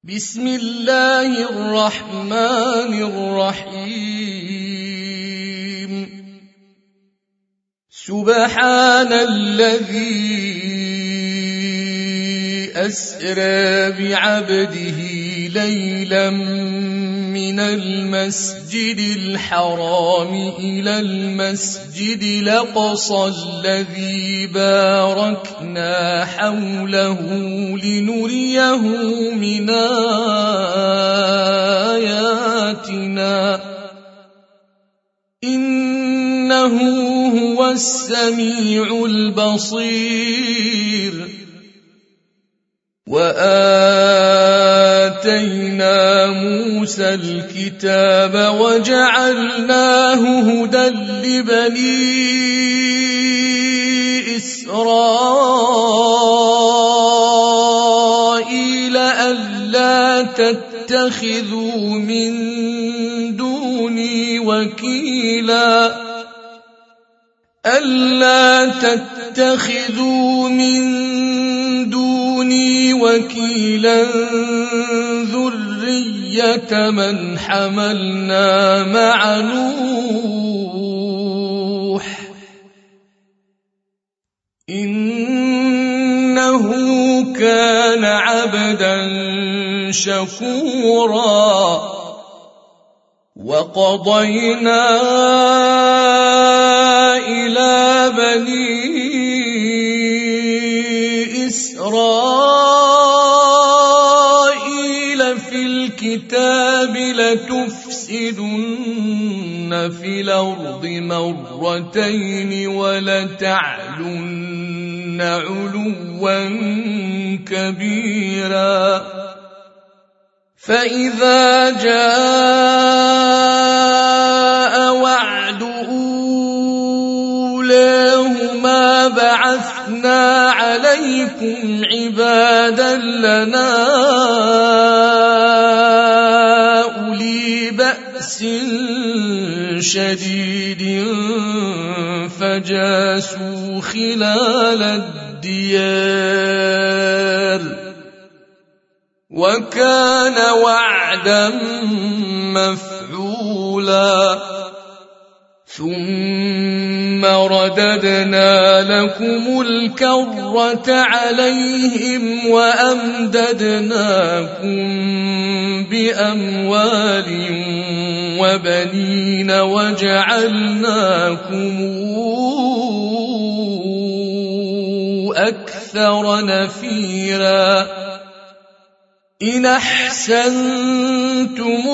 بسم الله الرحمن الرحيم سبحان الذي أسرى بعبده ليلا من المسجد الحرام إلى المسجد الأقصى الذي باركنا حوله لنريه من آياتنا إنه هو السميع البصير. وآتينا موسى الكتاب وجعلناه هدى لبني إسرائيل ألا تتخذوا من دوني وكيلا ألا تتخذوا من دوني وكيلا ذرية من حملنا مع نوح إنه كان عبدا شكورا. وقضينا إلى بني إسرائيل في الكتاب لتفسدن في الأرض مرتين ولتعلن علوا كبيرا. فإذا جاء وعد أولاهما بعثنا عليكم عبادا لنا أولي بأس شديد فجاسوا خلال الديار وكان وعدا مفعولا. ثم رددنا لكم الكرة عليهم وأمددناكم بأموال وبنين وجعلناكم أكثر نفيرا. إن أحسنتم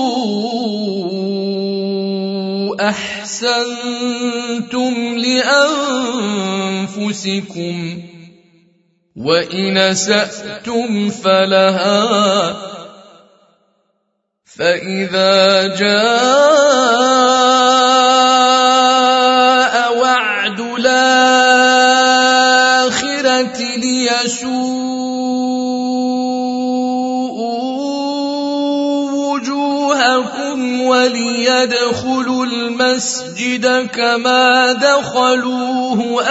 أحسنتم لأنفسكم وإن أسأتم فلها. فإذا جاء وعد الآخرة ليسوءوا وجوهكم وليدخلوا المسجد كما دخلوه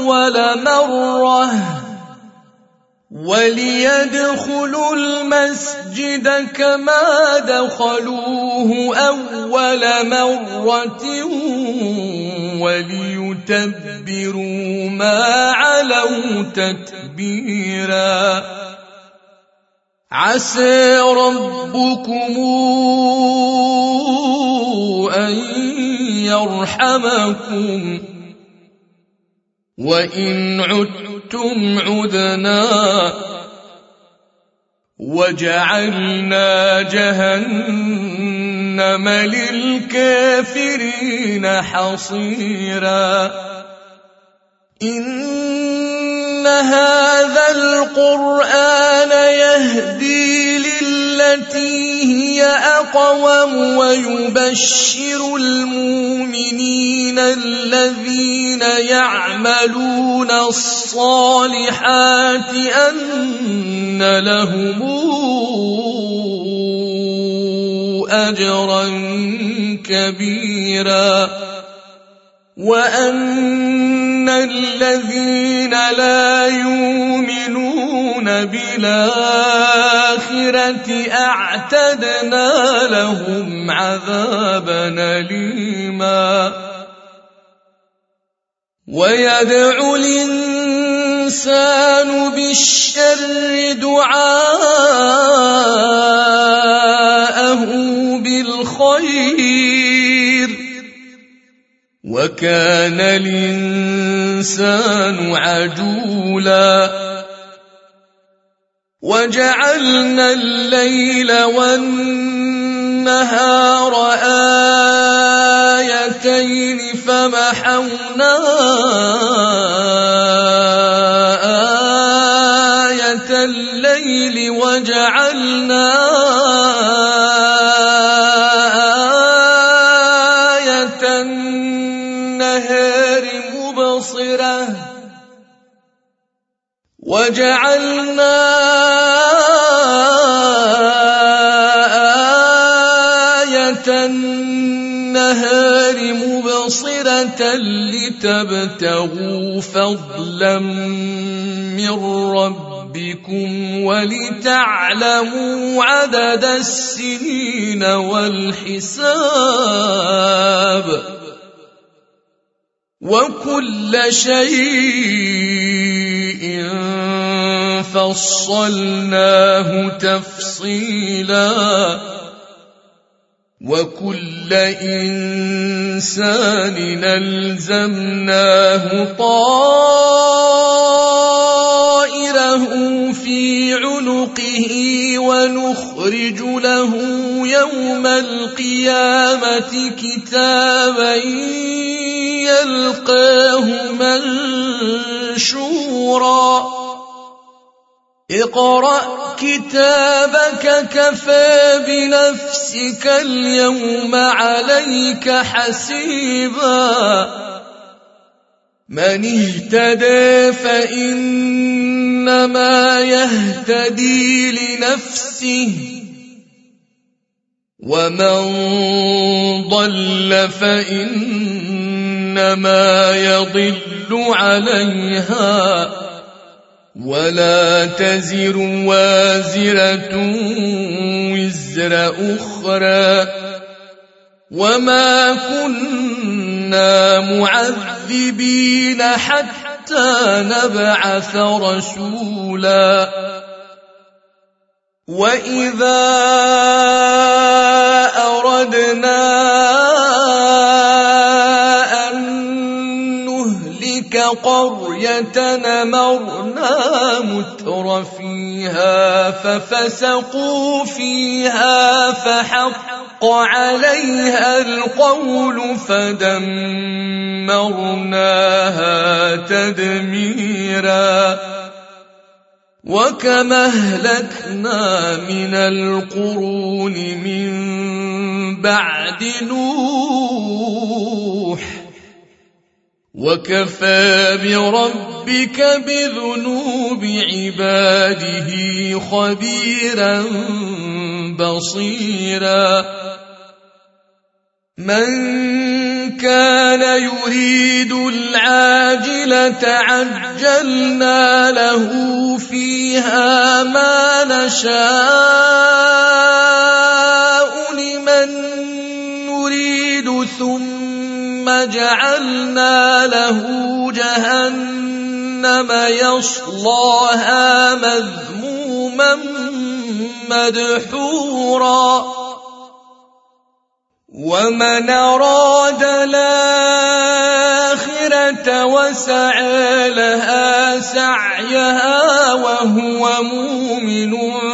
أول مرة وليتبروا ما علوا تتبيرا. عسى ربكم أن يرحمكم وإن عدتم عدنا وجعلنا جهنم للكافرين حصيرا. إن هذا القرآن يهدي للتي هي أقوم ويبشر المؤمنين الذين يعملون الصالحات أن لهم أجرا كبيرا وأن الذين لا يؤمنون بِالْآخِرَةِ أَعْتَدْنَا لَهُمْ عَذَابًا أَلِيمًا وَيَدْعُ الْإِنسَانُ بِالشَّرِّ دُعَاءَهُ بِالْخَيْرِ وَكَانَ الْإِنسَانُ عَجُولًا وَجَعَلْنَا اللَّيْلَ وَالنَّهَارَ آيَتَيْنِ فَمَحَوْنَا آيَةَ اللَّيْلِ وَجَعَلْنَا آيَةَ النَّهَارِ مُبْصِرَةً وَجَعَلْنَا آيَةَ النَّهَارِ مُبْصِرَةً لِتَبْتَغُوا فَضْلًا مِّن رَّبِّكُمْ وَلِتَعْلَمُوا عَدَدَ السِّنِينَ وَالْحِسَابَ وَكُلَّ شَيْءٍ فَصَّلْنَاهُ تَفْصِيلًا وَكُلَّ إِنسَانٍ أَلْزَمْنَاهُ طَائِرَهُ فِي عُنُقِهِ وَنُخْرِجُ لَهُ يَوْمَ الْقِيَامَةِ كِتَابًا يَلْقَاهُ مَنشُورًا اقْرَأْ كِتَابَكَ كَفَى بِنَفْسِكَ الْيَوْمَ عَلَيْكَ حَسِيبًا مَنِ اهْتَدَىٰ فَإِنَّمَا يَهْتَدِي لِنَفْسِهِ وَمَن ضَلَّ فَإِنَّمَا يَضِلُّ عَلَيْهَا وَلَا تَزِرُ وَازِرَةٌ وِزْرَ أُخْرَىٰ وَمَا كُنَّا مُعَذِّبِينَ حَتَّىٰ نَبْعَثَ رَسُولًا وَإِذَا أَرَدْنَا أَن نُّهْلِكَ قَرْيَةً أَمَرْنَا مُتْرَ فِيهَا فَفَسَقُوا فِيهَا فَحَقَّ عَلَيْهَا الْقَوْلُ فَدَمَّرْنَاهَا تَدْمِيرًا وَكَمْ أَهْلَكْنَا مِنَ الْقُرُونِ مِن بَعْدِ نُوحٍ وَكَفَىٰ بِرَبِّكَ بِذُنُوبِ عِبَادِهِ خَبِيرًا بَصِيرًا مَن كَانَ يُرِيدُ الْعَاجِلَةَ عَجَّلْنَا لَهُ فِيهَا مَا نَشَاءُ لِمَن نُّرِيدُ ثُمَّ جَعَلْنَا لَهُ جَهَنَّمَ يَصْلَاهَا مَذْمُومًا مَّدْحُورًا وَمَنْ أَرَادَ الْآخِرَةَ وَسَعَىٰ لَهَا سَعْيَهَا وَهُوَ مُؤْمِنٌ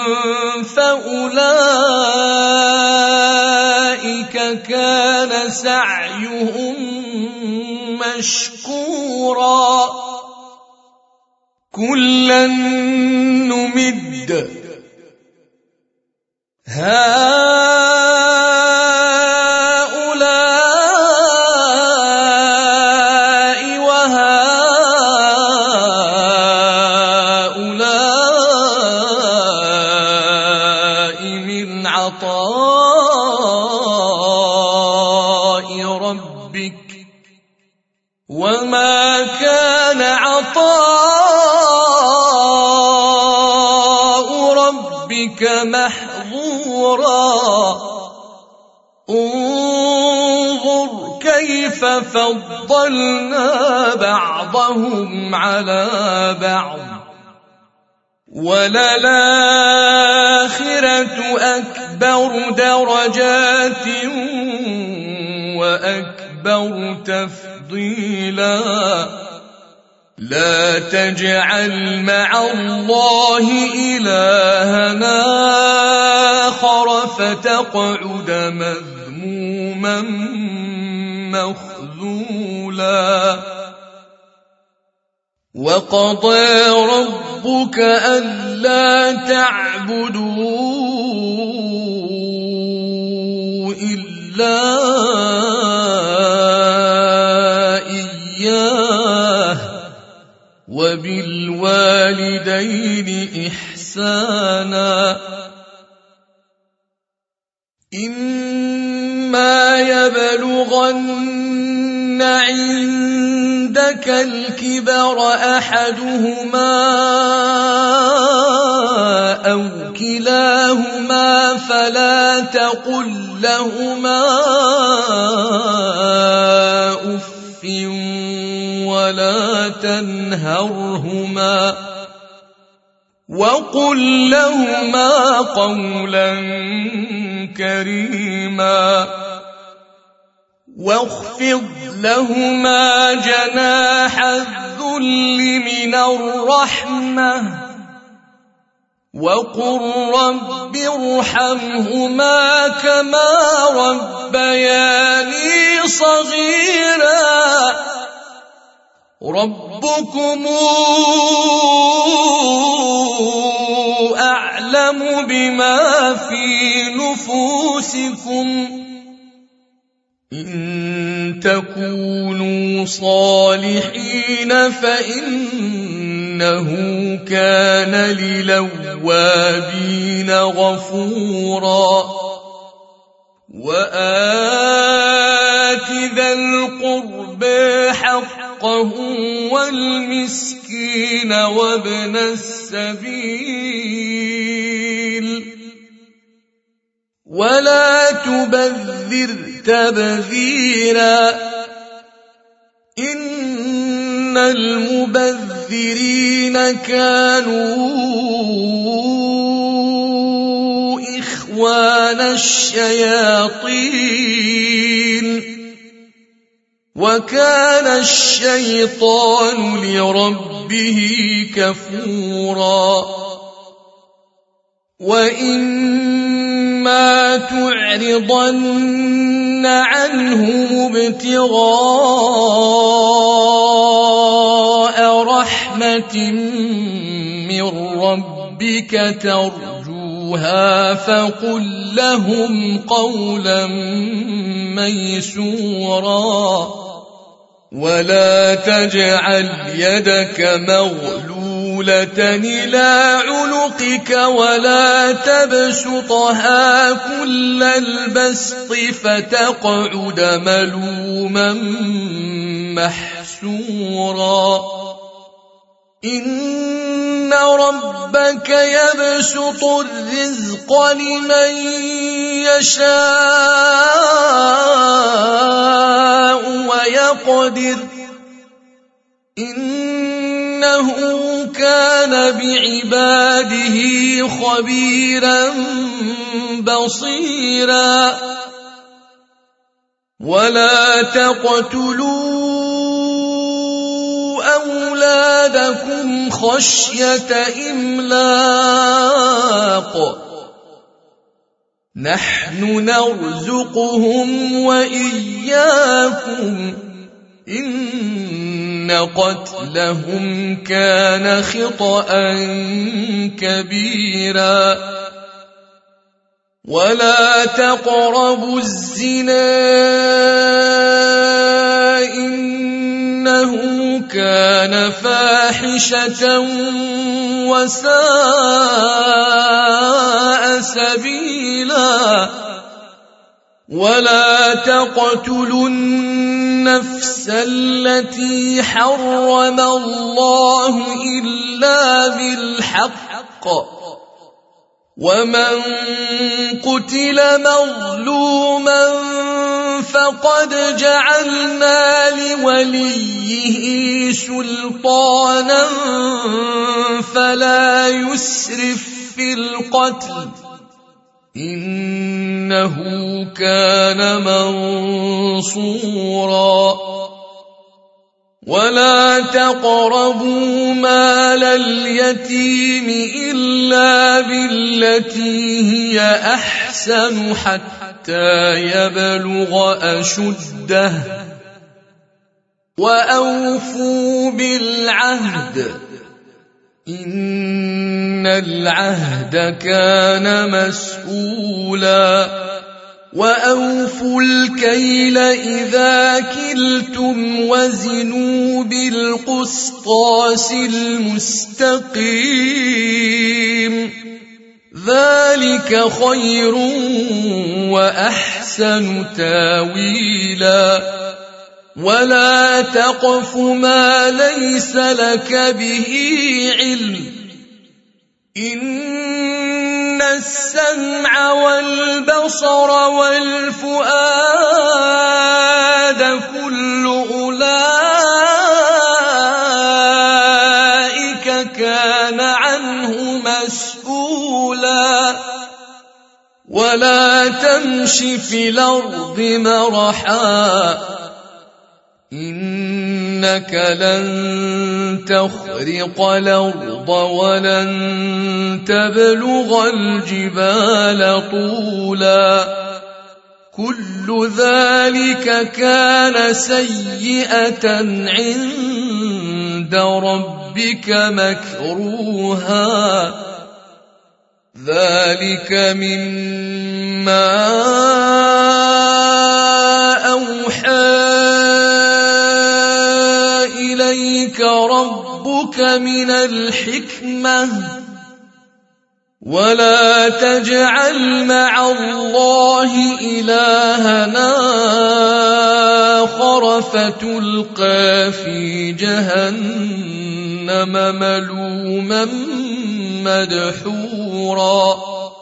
فَأُولَٰئِكَ كَانَ سَعْيُهُم مَّشْكُورًا كُلًّا نُّمِدُّ هَٰؤُلَاءِ وَهَٰؤُلَاءِ مِنْ عَطَاءِ رَبِّكَ وَمَا كَانَ عَطَاءُ محظورا انظر كيف فضلنا بعضهم على بعض وللآخرة أكبر درجات وأكبر تفضيلا لا تجعل مع الله إلهنا آخر فتقعد مذموما مخذولا وقضى ربك ألا تعبدوا إلا إياه وبالوالدين إحسانا إما يبلغن عندك الكبر أحدهما أو كلاهما فلا تقل لهما أف ولا تنهرهما وقل لهما قولا كريما واخفض لهما جناح الذل من الرحمة وقل رب ارحمهما كما ربياني صغيرا ربكم أعلم بما في نفوسكم إن تكونوا صالحين فإنه كان للأوابين غفورا وآت ذا القربى حقه والمسكين وابن السبيل ولا تبذر تبذيرا إن المبذرين كانوا إخوان الشياطين وكان الشيطان لربه كفورا وإما تعرضن عنهم ابتغاء رحمة من ربك ترجوها فقل لهم قولا ميسورا ولا تجعل يدك مغلولة إلى عنقك ولا تبسطها كل البسط فتقعد ملوما محسورا إن ربك يبسط الرزق لمن يشاء ويقدر إنه كان بعباده خبيرا بصيرا ولا تقتلوا أولادكم خشية إملاق نحن نرزقهم وإياكم إن قتلهم كان خطأ كبيرا ولا تقربوا الزنا إنه كان فاحشة وساء سبيلا ولا تقتلوا النفس التي حرم الله إلا بالحق ومن قتل مظلوما فقد جعلنا لوليه سلطانا فلا يسرف في القتل إنه كان منصورا ولا تقربوا مال اليتيم إلا بالتي هي أحسن حتى يبلغ أشده وأوفوا بالعهد إن العهد كان مسؤولا وأوفوا الكيل إذا كلتم وزنوا بالقسطاس المستقيم ذلك خير وأحسن تاويلا ولا تقف ما ليس لك به علم إن السمع والبصر والفؤاد كل أولئك كان عنه مسؤولا ولا تمش في الأرض مرحا إنك لن تخرق الأرض ولن تبلغ الجبال طولا كل ذلك كان سيئة عند ربك مكروها ذلك مما أوحى إليك ربك من الحكمة ولا تجعل مع الله إلهنا آخر فتلقى في جهنم ملوما مدحورا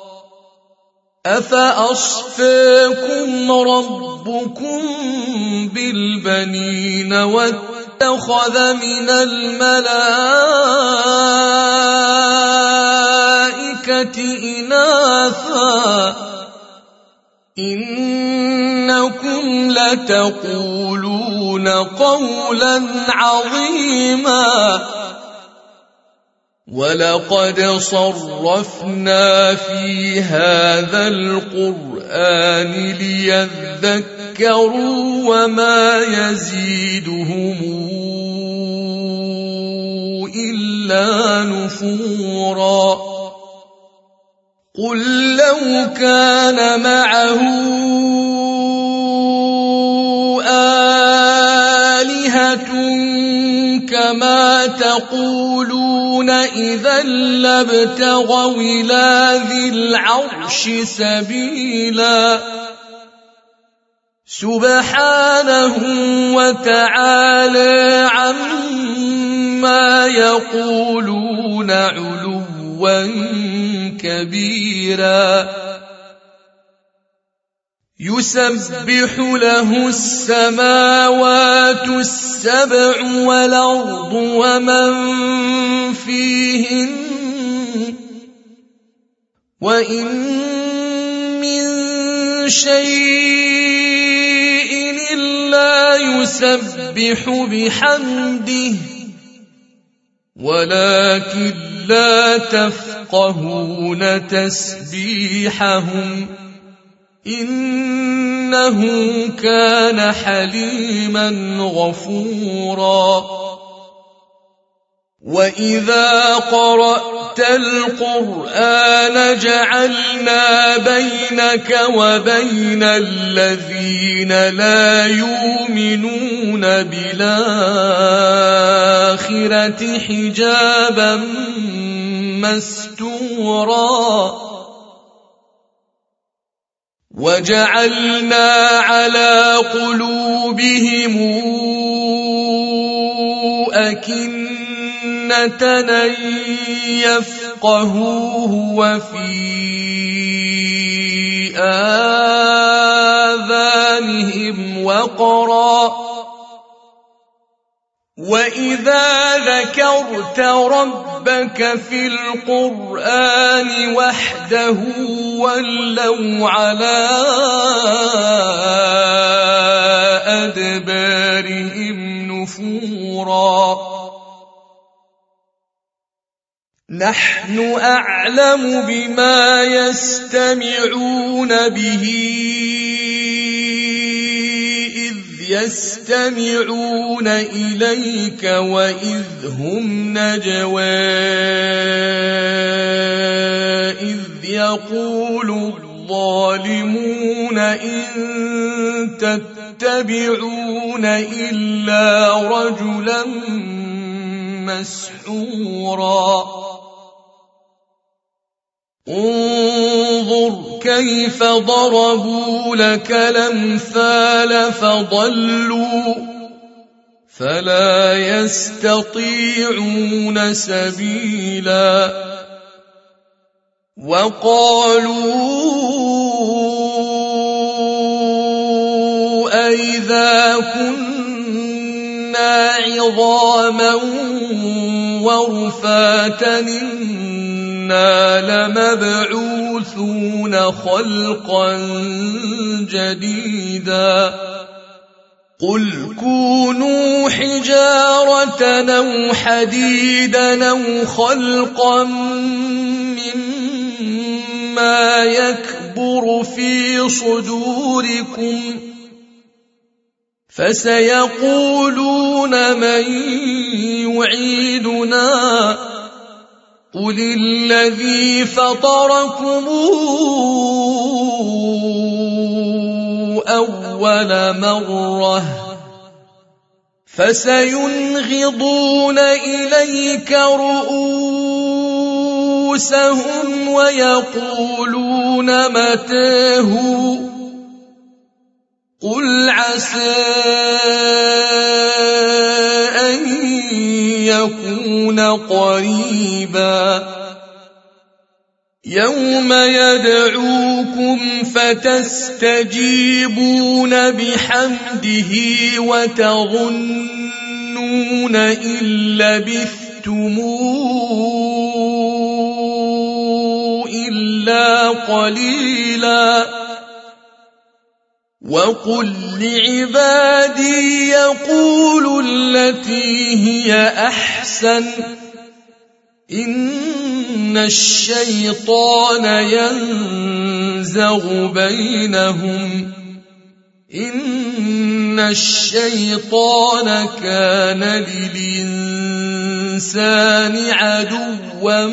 أفأصفاكم ربكم بالبنين واتخذ من الملائكة إناثا إنكم لتقولون قولا عظيما ولقد صرفنا في هذا القرآن ليذكروا وما يزيدهم إلا نفورا قل لو كان معه آلهة كما تقولون إذا لابتغوا إلى ذي العرش سبيلا سبحانه وتعالى عما يقولون علوا كبيرا يسبح له السماوات السبع والأرض ومن فيهن وإن من شيء إلا يسبح بحمده ولكن لا تفقهون تسبيحهم إنه كان حليما غفورا وإذا قرأت القرآن جعلنا بينك وبين الذين لا يؤمنون بالآخرة حجابا مستورا وجعلنا على قلوبهم أكنة لن يفقهوه وفي آذانهم وقرا وإذا ذكرت ربك في القرآن وحده ولوا على أدبارهم نفورا نحن أعلم بما يستمعون به إذ يستمعون إليك وإذ هم نجوى إذ يقول الظالمون إن تتبعون إلا رجلا مسحورا انظر كيف ضربوا لك الأمثال فضلوا فلا يستطيعون سبيلا وقالوا أئذا كنا عظاما ورفاتا إنا لمبعوثون خلقا جديدا قل كونوا حجارة أو حديدا أو خلقا مما يكبر في صدوركم فسيقولون من يعيدنا قل الذي فطركم أول مرة فسينغضون إليك رؤوسهم ويقولون متاه قل عسى أن يكون قريبا يوم يدعوكم فتستجيبون بحمده وتظنون إن لبثتم إلا قليلا وقل لعبادي يقولوا التي هي أحسن إن الشيطان ينزغ بينهم إن الشيطان كان للإنسان عدوا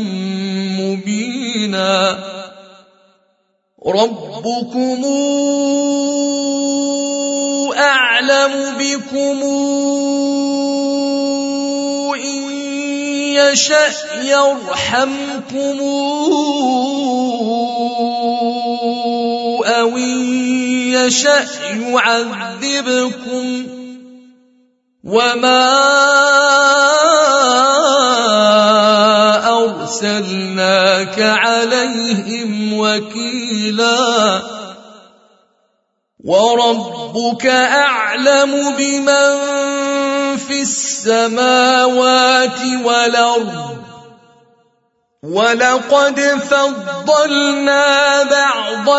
مبينا ربكم أعلم بكم إن يشأ يرحمكم أو إن يشأ يعذبكم وما أرسلناك عليهم وكيلا وربك أعلم بمن في السماوات والأرض ولقد فضلنا بعض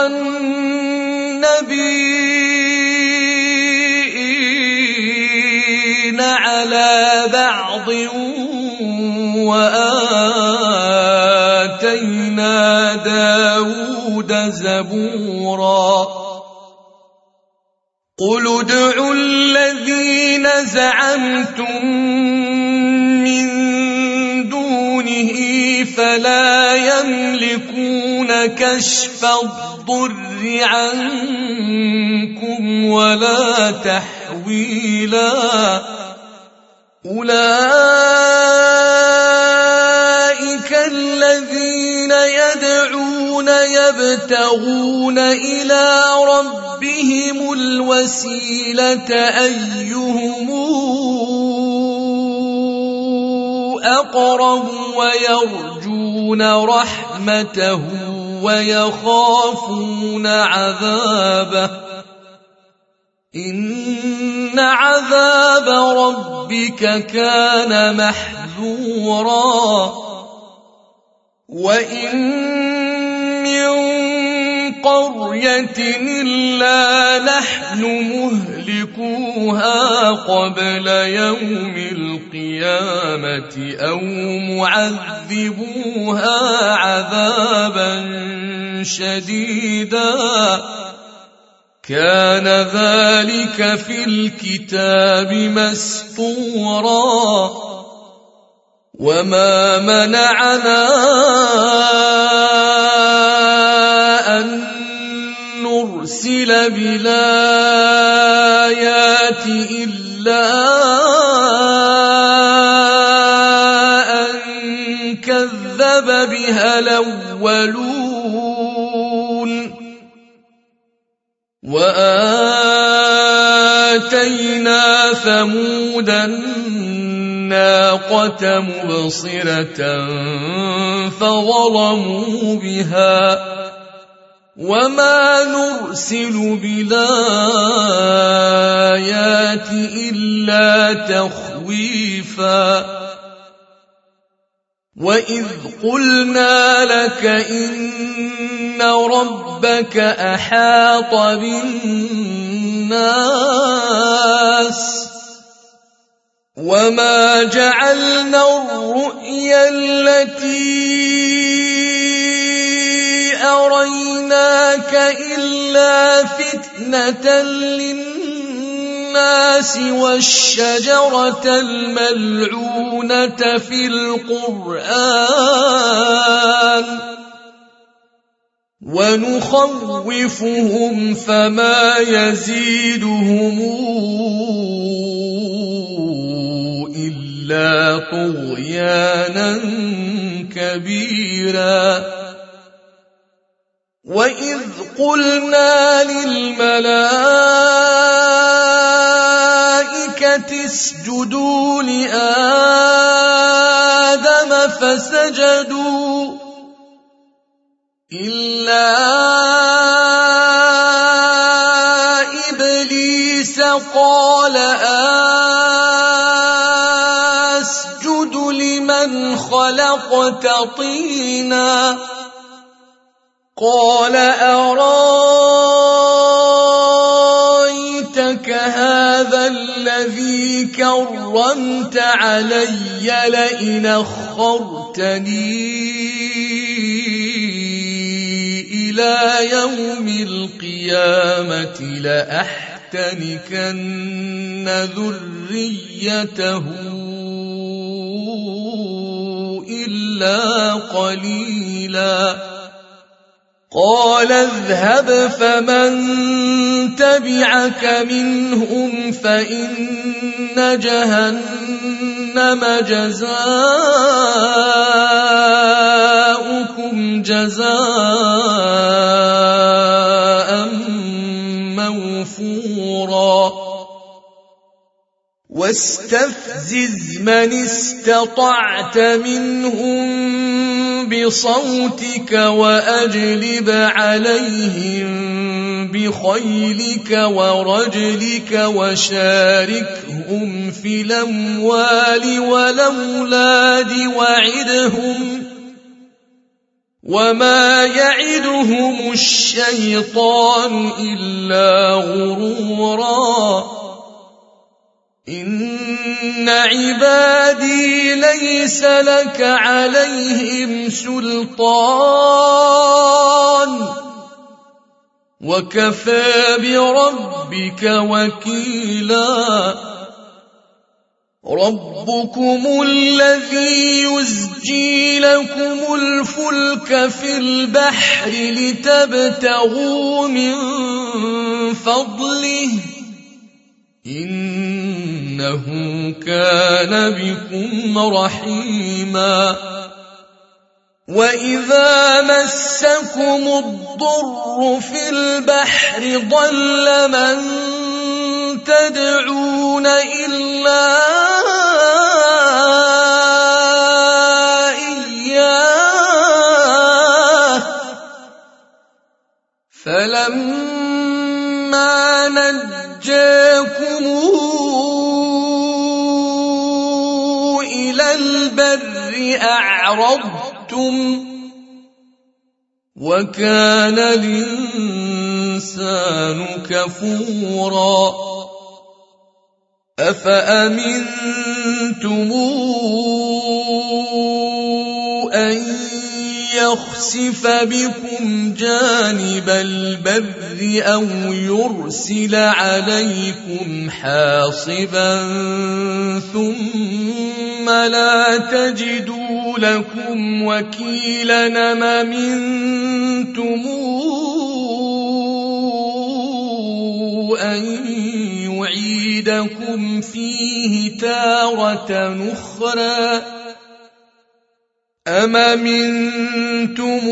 النبيين على بعض وآتينا داود زبورا قل ادعوا الذين زعمتم من دونه فلا يملكون كشف الضر عنكم ولا تحويلا أولئك الذين يدعون يبتغون إلى ربهم الوسيلة أيهم أقرب ويرجون رحمته ويخافون عذابه إن عذاب ربك كان محذورا وإن من قرية إلا نحن مهلكوها قبل يوم القيامة أو معذبوها عذابا شديدا كان ذلك في الكتاب مسطورا وما منعنا أن نرسل بالآيات إلا أن كذب بها الأولون وآتينا ثمود الناقة مبصرة فظلموا بها وما نرسل بالآيات إلا تخويفا وإذ قلنا لك إن ربك أحاط بالناس وما جعلنا الرؤيا التي أريناك إلا فتنة للناس والشجرة الملعونة في القرآن ونخوفهم فما يزيدهم إلا طغيانا كبيرا وإذ قلنا للملائكة اسجدوا لآدم فسجدوا إلا إبليس قال أسجد لمن خلقت طينا قال أرايتك هذا الذي كرمت علي لئن أخرتني إلى يوم القيامة لأحتنكن ذريته إلا قليلا قال اذهب فمن تبعك منهم فإن جهنم جزاؤكم جزاء موفورا واستفزز من استطعت منهم بصوتك وأجلب عليهم بخيلك ورجلك وشاركهم في الأموال والأولاد وعدهم وما يعدهم الشيطان إلا غرورا إن عبادي ليس لك عليهم سلطان وكفى بربك وكيلا ربكم الذي يزجي لكم الفلك في البحر لتبتغوا من فضله إنه كان بكم رحيما وإذا مسكم الضر في البحر ضل من تدعون إلا فلما نجاكم إلى البر أعرضتم وكان الإنسان كفورا أفأمنتم أن يخسف بكم جانب البر أو يرسل عليكم حاصبا ثم لا تجدوا لكم وكيلا أم أمنتم أن يعيدكم فيه تارة أخرى أم أمنتم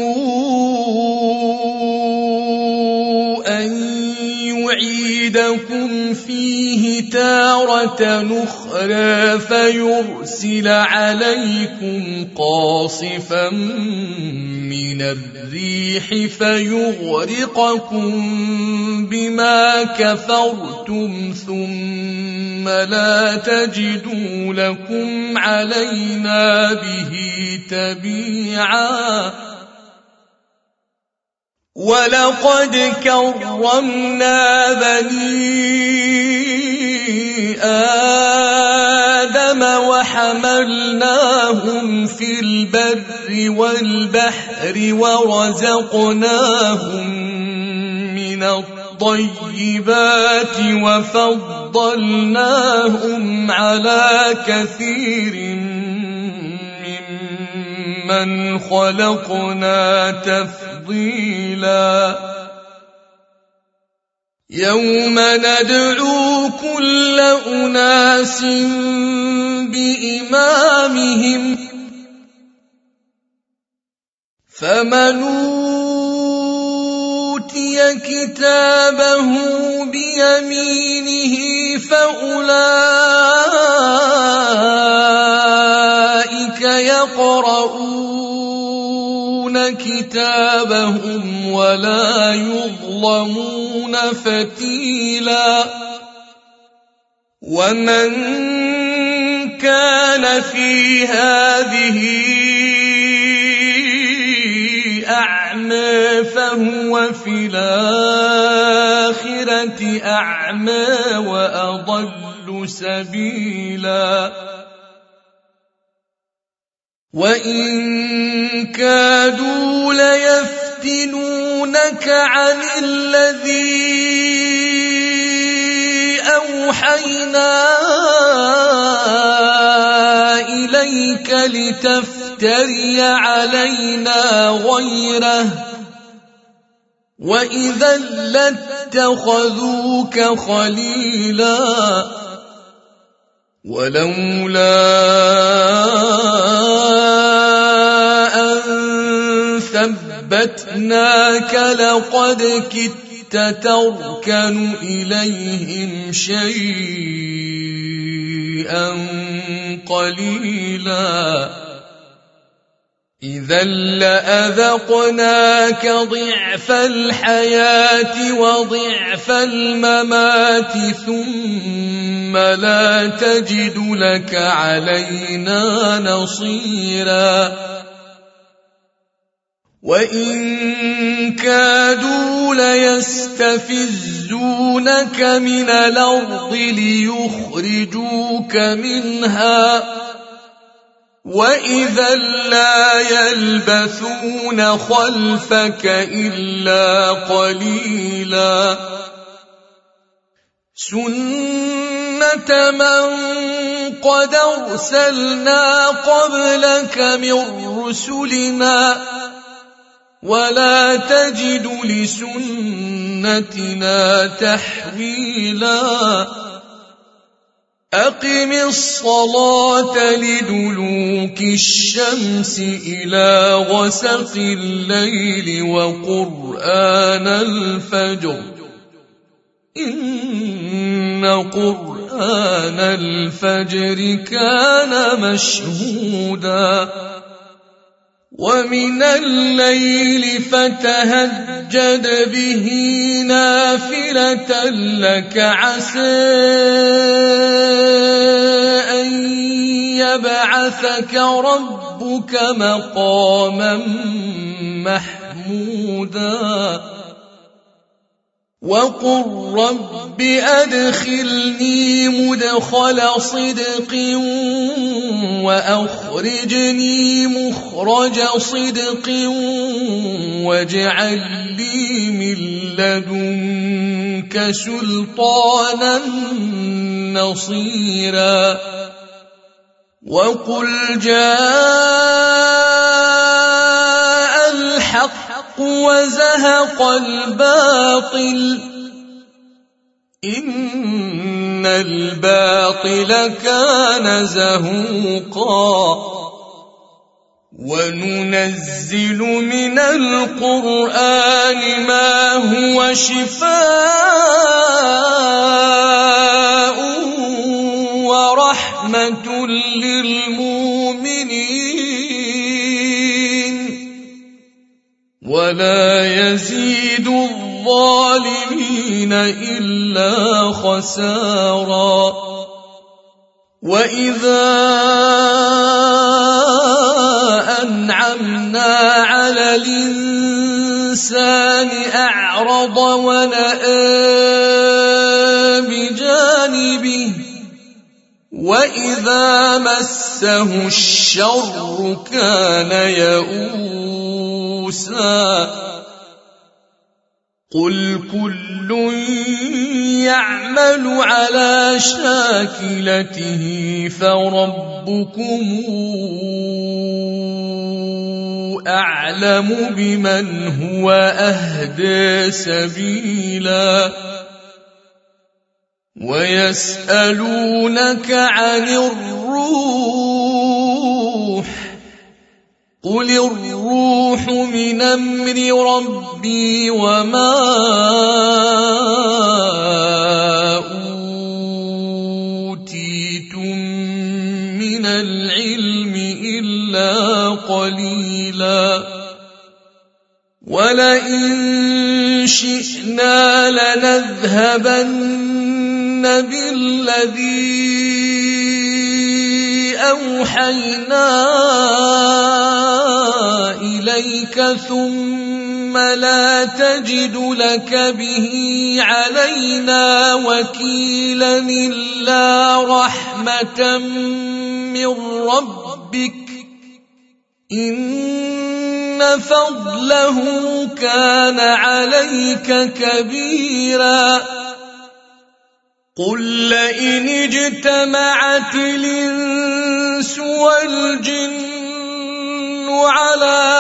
أن يعيدكم فيه تارة أخرى فيرسل عليكم قاصفا من الريح فيغرقكم بما كفرتم ثم لا تجدوا لكم علينا به تبيعا ولقد كرمنا بني آدم وحملناهم في البر والبحر ورزقناهم من الطيبات وفضلناهم على كثير ممن خلقنا تفضيلا يوم ندعو كل أناس بإمامهم فمن أوتي كتابه بيمينه فأولئك يقرؤون كتابهم ولا يظلمون فتيلا ومن كان في هذه أعمى فهو في الآخرة أعمى وأضل سبيلا وإن كادوا ليفتنونك عن الذي أوحينا إليك لتفتري علينا غيره وإذا لاتخذوك خليلا ولولا أن ثبتناك لقد كدت تركن إليهم شيئا قليلا إذا لأذقناك ضعف الحياة وضعف الممات ثم لا تجد لك علينا نصيرا وإن كادوا ليستفزونك من الأرض ليخرجوك منها وإذا لا يلبثون خلفك إلا قليلا سنة من قد أرسلنا قبلك من رسلنا ولا تجد لسنتنا تحويلا أقم الصلاة لدلوك الشمس إلى غسق الليل وقرآن الفجر إن قرآن الفجر كان مشهودا ومن الليل فتهجد به نافلة لك عسى أن يبعثك ربك مقاما محمودا وقل رب أدخلني مدخل صدق وأخرجني مخرج صدق واجعل لي من لدنك سلطانا نصيرا وقل جاء الحق وزهق الباطل إن الباطل كان زهوقا وننزل من القرآن ما هو شفاء ورحمة للمؤمنين ولا يزيد الظالمين إلا خسارا وإذا أنعمنا على الإنسان أعرض ونأى بجانبه وإذا مسه الشر كان يئوسا قل كل يعمل على شاكلته فربكم أعلم بمن هو أهدى سبيلا ويسألونك عن الروح قل الروح من أمر ربي وما أوتيتم من العلم إلا قليلا ولئن شئنا لنذهبن بالذي أوحينا إليك ثم لا تجد لك به علينا وكيلا إلا رحمة من ربك إن فضله كان عليك كبيرا قل لئن اجتمعت الإنس والجن على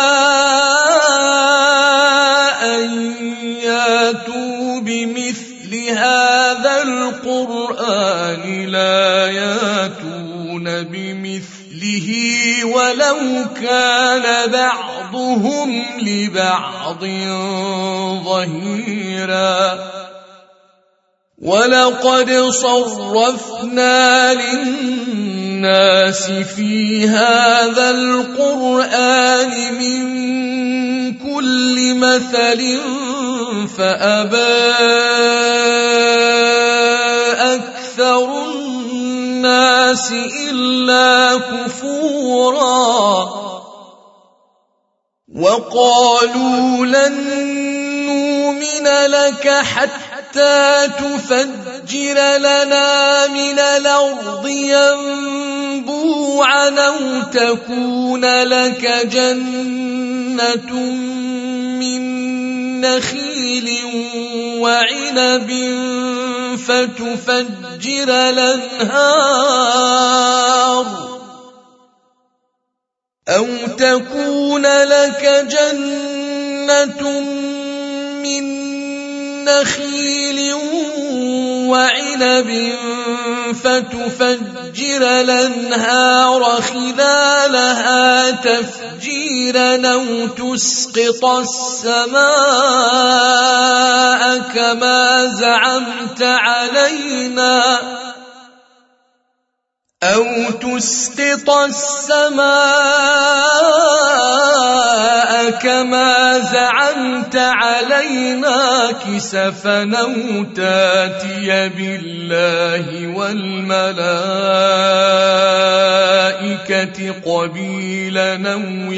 أن ياتوا بمثل هذا القرآن لا ياتون بمثله ولو كان بعضهم لبعض ظهيرا ولقد صرفنا للناس في هذا القرآن من كل مثل فأبى أكثر الناس إلا كفورا وقالوا لن نؤمن لك حتى تفجر لنا من الأرض ينبوعا أو تكون لك جنة من نخيل وعنب فتفجر الأنهار أو تكون لك جنة من نخيل وعنب فتفجر الأنهار خلالها تفجيرا أو تسقط السماء كما زعمت علينا أو تسقط السماء كما زعمت علينا كسفا أو تاتي بالله والملائكة قبيلا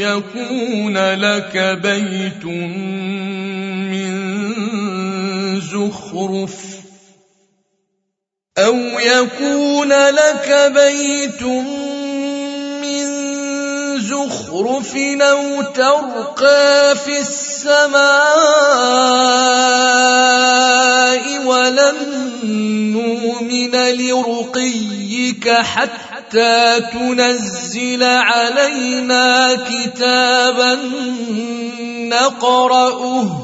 أو يكون لك بيت من زخرف أو ترقى في السماء ولن نؤمن لرقيك حتى تنزل علينا كتابا نقرأه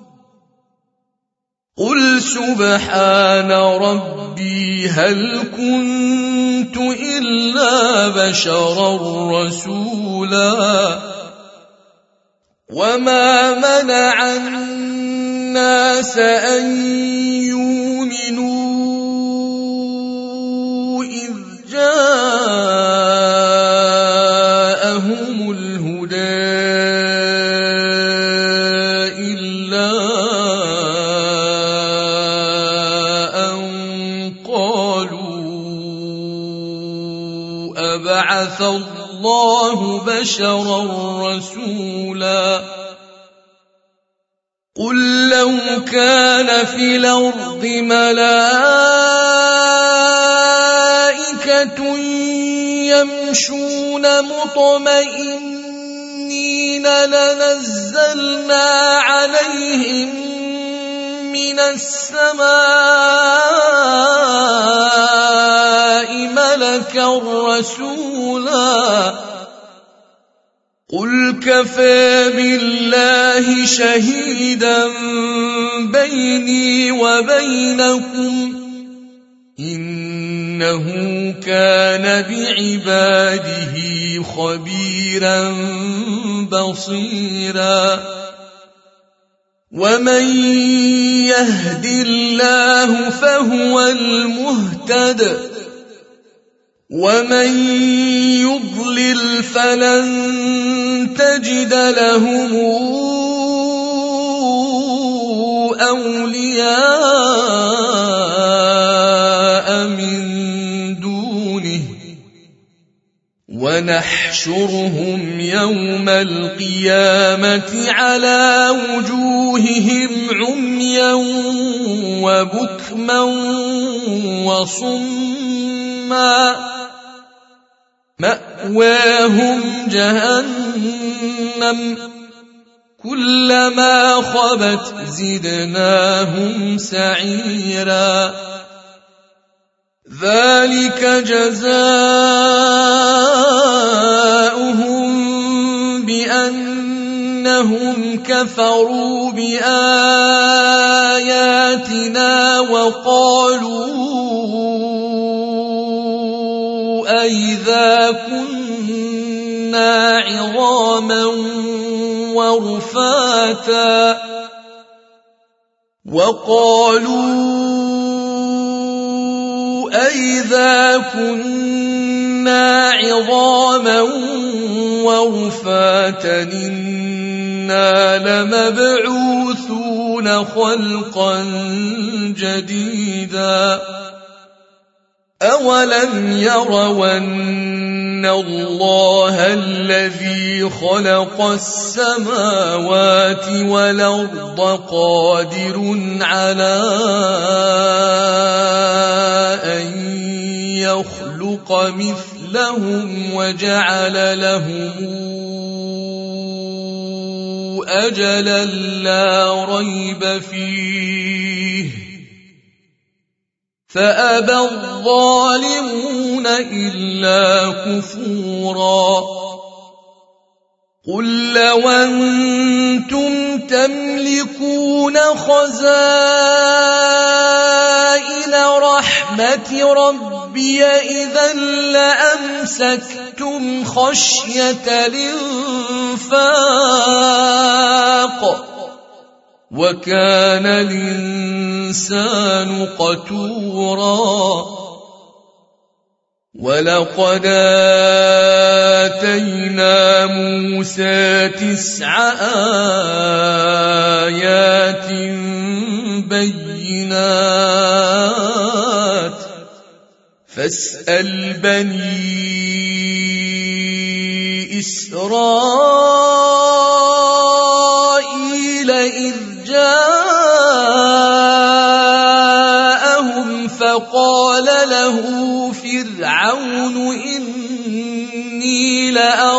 قل سبحان ربي هل كنت إلا بشرا رسولا وما منع الناس أن يؤمنوا إذ جاءهم الهدى بعث الله بشرا رسولا قل لو كان في الأرض ملائكة يمشون مطمئنين لنزلنا عليهم من السماء ملكا رسولا قل كفى بالله شهيدا بيني وبينكم إنه كان بعباده خبيرا بصيرا ومن يهد الله فهو المهتد ومن يضلل فلن تجد لهم أولياء من دونه ونحشرهم يوم القيامة على وجوههم عميا وبكما وصما مأواهم جهنم كلما خبت زدناهم سعيرا ذلك جزاؤهم بأنهم كفروا بآياتنا وقالوا أئذا كنا عظاما ورفاتا أئذا كنا عظاما ورفاتا إنا لمبعوثون خلقا جديدا أولم يروا أن الله الذي خلق السماوات والأرض قادر على أن يخلق مثلهم وجعل لهم أجلا لا ريب فيه فأبى الظالمون إلا كفورا قل لو أنتم تملكون خزائن رحمة ربي إذا لأمسكتم خشية الإنفاق وكان الإنسان قتورا ولقد آتينا موسى 9 آيات بينات فاسأل بني إسرائيل إذ جاءهم فقال له فرعون إني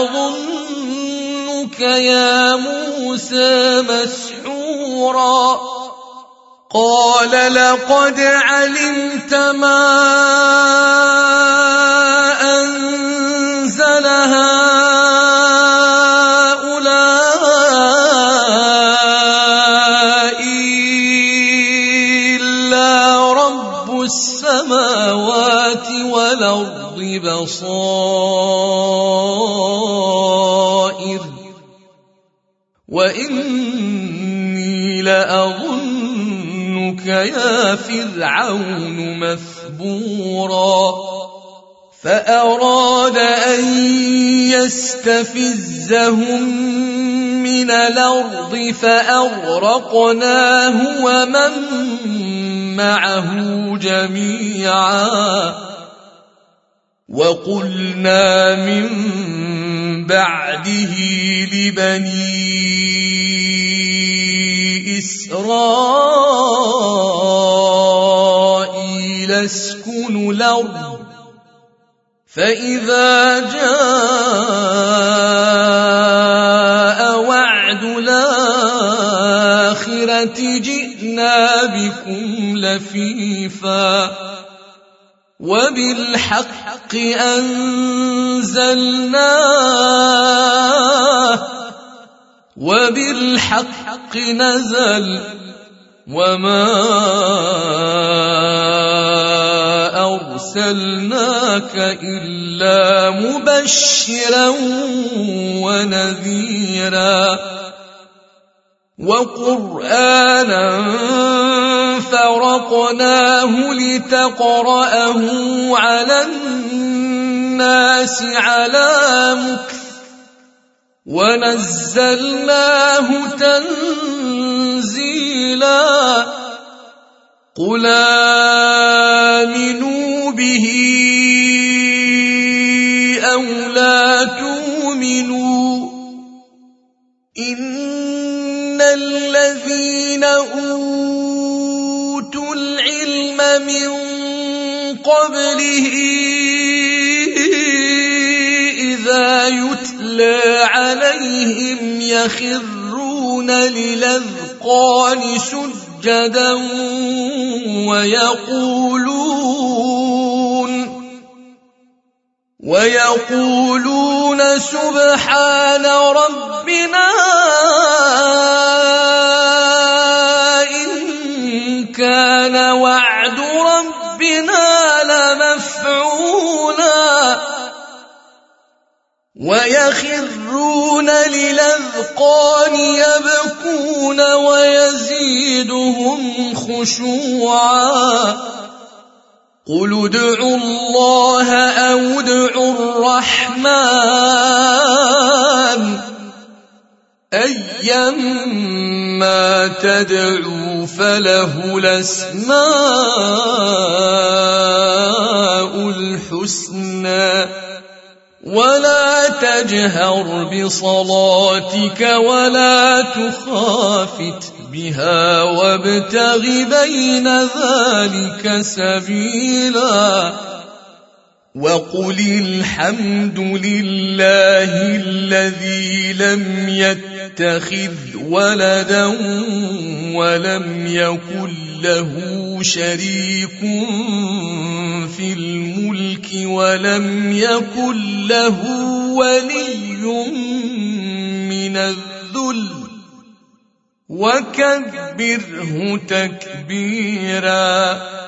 لأظنك يا موسى مسحورا قال لقد علمت ما أنزل هؤلاء إلا رب السماوات والأرض بصائر وإني لأظنك يا فرعون مثبورا فأراد أن يستفزهم من الأرض فأغرقناه ومن معه جميعا وقلنا من بعده لبني إسرائيل اسكنوا الأرض فإذا جاء وعد الآخرة جئنا بكم لفيفا وبالحق أنزلناه وبالحق نزل وما أرسلناك إلا مبشرا ونذيرا وقرآنا فرقناه لتقرأه على الناس على مكث ونزلناه تنزيلا قل آمنوا به أو لا تؤمنوا إن الذين أوتوا العلم من قبله إذا يتلى عليهم يخرون للأذقان سجدا ويقولون سبحان ربنا إن كان وعد ربنا لمفعولا ويخرون للأذقان يبكون ويزيدهم خشوعا قل ادعوا الله أو ادعوا الرحمن أيما تدعوا فله الأسماء الحسنى ولا تجهر بصلاتك ولا تخافت بها وابتغ بين ذلك سبيلا وقل الحمد لله الذي لم يتخذ ولدا ولم يكن له شريك في الملك ولم يكن له ولي من الذل وكبره تكبيرا